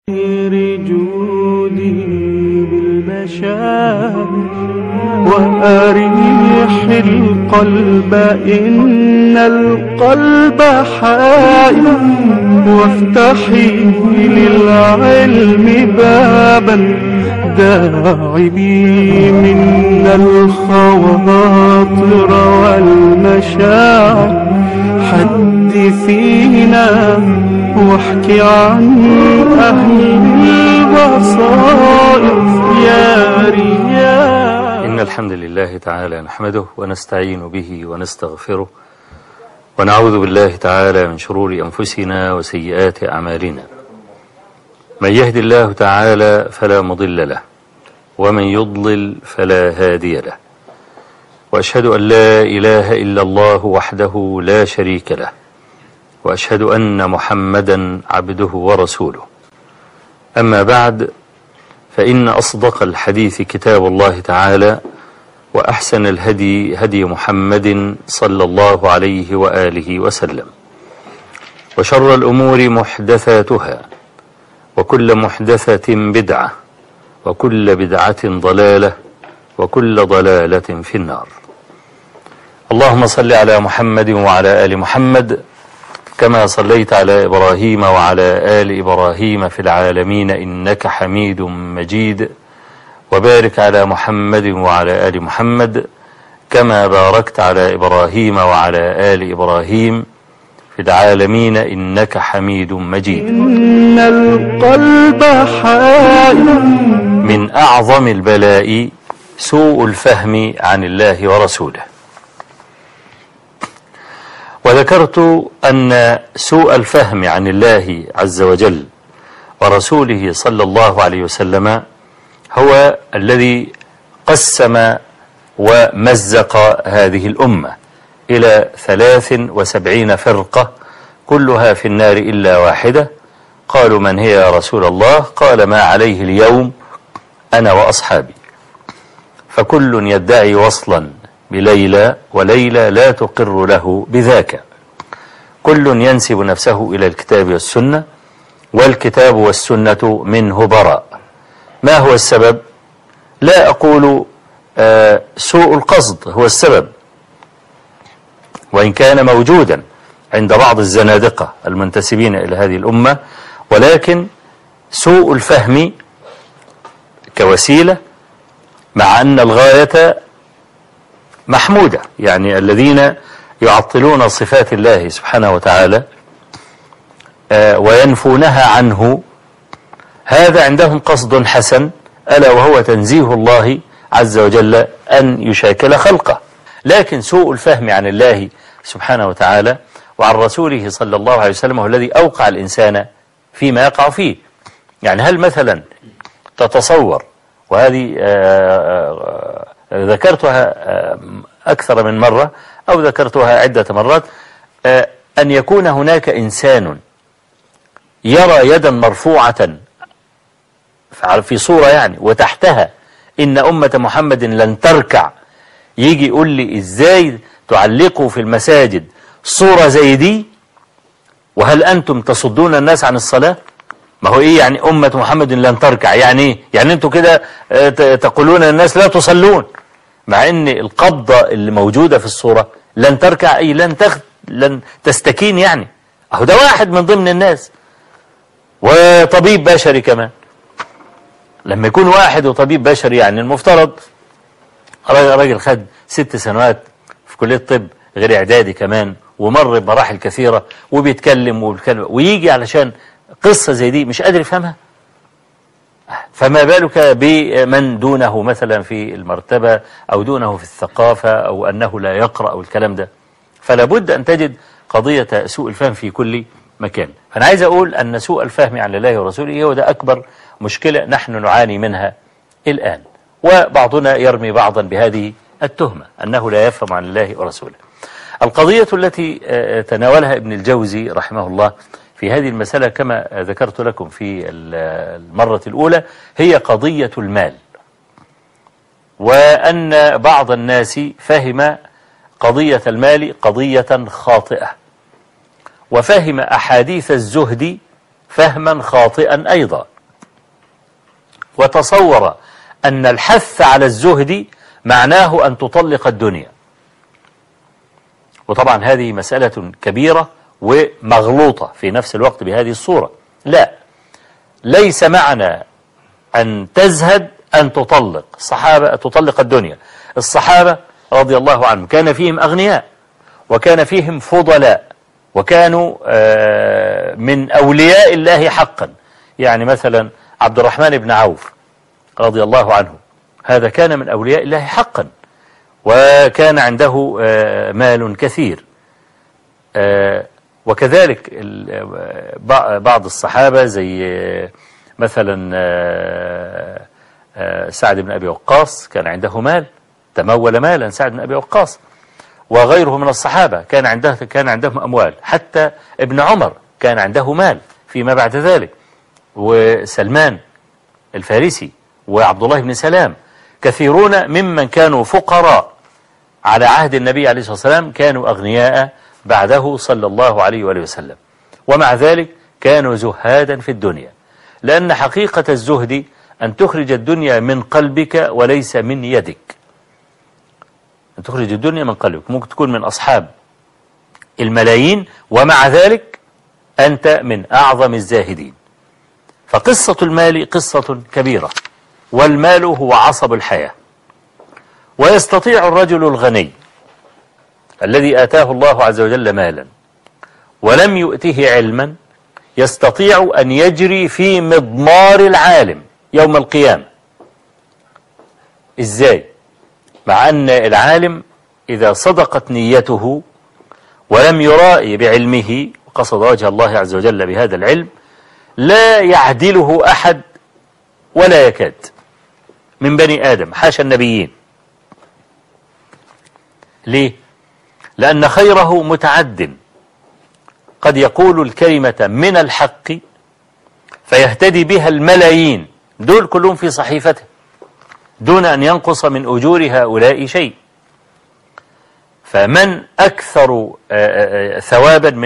جودي بالمشاعر وأريح القلب إن القلب حائر وافتحي للعلم بابا داعبي من الخواطر والمشاعر حدثينا واحكي عن أهل البصائر يا رياض. إن الحمد لله تعالى نحمده ونستعين به ونستغفره ونعوذ بالله تعالى من شرور أنفسنا وسيئات أعمالنا. من يهد الله تعالى فلا مضل له ومن يضلل فلا هادي له، وأشهد أن لا إله إلا الله وحده لا شريك له، وأشهد أن محمدا عبده ورسوله. أما بعد، فإن أصدق الحديث كتاب الله تعالى، وأحسن الهدي هدي محمد صلى الله عليه وآله وسلم، وشر الأمور محدثاتها، وكل محدثة بدعة، وكل بدعة ضلالة، وكل ضلالة في النار. اللهم صل على محمد وعلى آل محمد كما صليت على إبراهيم وعلى آل إبراهيم في العالمين إنك حميد مجيد، وبارك على محمد وعلى آل محمد كما باركت على إبراهيم وعلى آل إبراهيم في العالمين إنك حميد مجيد. إن القلب حائر. من أعظم البلاء سوء الفهم عن الله ورسوله. وذكرت أن سوء الفهم عن الله عز وجل ورسوله صلى الله عليه وسلم هو الذي قسم ومزق هذه الأمة إلى 73 فرقة كلها في النار إلا واحدة. قالوا من هي يا رسول الله؟ قال ما عليه اليوم أنا وأصحابي. فكل يدعي وصلا بليلى وليلى لا تقر له بذاك. كل ينسب نفسه إلى الكتاب والسنة، والكتاب والسنة منه براء. ما هو السبب؟ لا أقول سوء القصد هو السبب، وإن كان موجودا عند بعض الزنادقة المنتسبين إلى هذه الأمة، ولكن سوء الفهم كوسيلة، مع أن الغاية محمودة. يعني الذين يعطلون صفات الله سبحانه وتعالى وينفونها عنه، هذا عندهم قصد حسن، ألا وهو تنزيه الله عز وجل أن يشاكل خلقه. لكن سوء الفهم عن الله سبحانه وتعالى وعن رسوله صلى الله عليه وسلم هو الذي أوقع الإنسان فيما يقع فيه. يعني هل مثلا تتصور، وهذه ذكرتها أكثر من مرة أو ذكرتها عدة مرات، أن يكون هناك إنسان يرى يدا مرفوعة في صورة يعني وتحتها إن أمة محمد لن تركع، يجي يقول لي إزاي تعلقوا في المساجد صورة زي دي، وهل أنتم تصدون الناس عن الصلاة؟ ما هو إيه يعني أمة محمد لن تركع؟ يعني إيه؟ يعني أنتم كده تقولون الناس لا تصلون، مع أن القبضة اللي موجودة في الصورة لن تركع، أي لن تستكين. يعني أهو ده واحد من ضمن الناس، وطبيب بشري كمان. لما يكون واحد وطبيب بشري، يعني المفترض راجل خد 6 سنوات في كلية الطب غير إعدادي كمان، ومر بمراحل كثيرة وبيتكلم ويجي علشان قصة زي دي مش قادر يفهمها، فما بالك بمن دونه مثلا في المرتبة أو دونه في الثقافة أو أنه لا يقرأ أو الكلام ده. فلا بد أن تجد قضية سوء الفهم في كل مكان. فأنا عايز أقول أن سوء الفهم عن الله ورسوله هو ده أكبر مشكلة نحن نعاني منها الآن، وبعضنا يرمي بعضا بهذه التهمة أنه لا يفهم عن الله ورسوله. القضية التي تناولها ابن الجوزي رحمه الله في هذه المسألة كما ذكرت لكم في المرة الأولى هي قضية المال، وأن بعض الناس فهم قضية المال قضية خاطئة، وفهم أحاديث الزهد فهما خاطئا أيضا. وتصور أن الحث على الزهد معناه أن تطلق الدنيا. وطبعا هذه مسألة كبيرة ومغلوطة في نفس الوقت بهذه الصورة. لا، ليس معنى أن تزهد أن تطلق. الصحابة تطلق الدنيا. الصحابة رضي الله عنهم كان فيهم أغنياء وكان فيهم فضلاء وكانوا من أولياء الله حقا. يعني مثلا عبد الرحمن بن عوف رضي الله عنه، هذا كان من أولياء الله حقا وكان عنده مال كثير. وكذلك بعض الصحابة زي مثلا سعد بن أبي وقاص كان عنده مال، تمول مالا سعد بن أبي وقاص، وغيره من الصحابة كان عندهم أموال. حتى ابن عمر كان عنده مال فيما بعد ذلك، وسلمان الفارسي وعبد الله بن سلام، كثيرون ممن كانوا فقراء على عهد النبي عليه الصلاة والسلام كانوا أغنياء بعده صلى الله عليه وآله وسلم، ومع ذلك كانوا زهادا في الدنيا. لأن حقيقة الزهد أن تخرج الدنيا من قلبك وليس من يدك. أن تخرج الدنيا من قلبك. ممكن تكون من أصحاب الملايين ومع ذلك أنت من أعظم الزاهدين. فقصة المال قصة كبيرة، والمال هو عصب الحياة. ويستطيع الرجل الغني الذي آتاه الله عز وجل مالا ولم يؤته علما يستطيع أن يجري في مضمار العالم يوم القيامة. إزاي؟ مع أن العالم إذا صدقت نيته ولم يرائي بعلمه وقصد وجه الله عز وجل بهذا العلم لا يعدله أحد ولا يكاد من بني آدم، حاشا النبيين. ليه؟ لأن خيره متعد، قد يقول الكلمة من الحق فيهتدي بها الملايين، دول كلهم في صحيفته دون أن ينقص من أجور هؤلاء شيء. فمن أكثر ثوابا من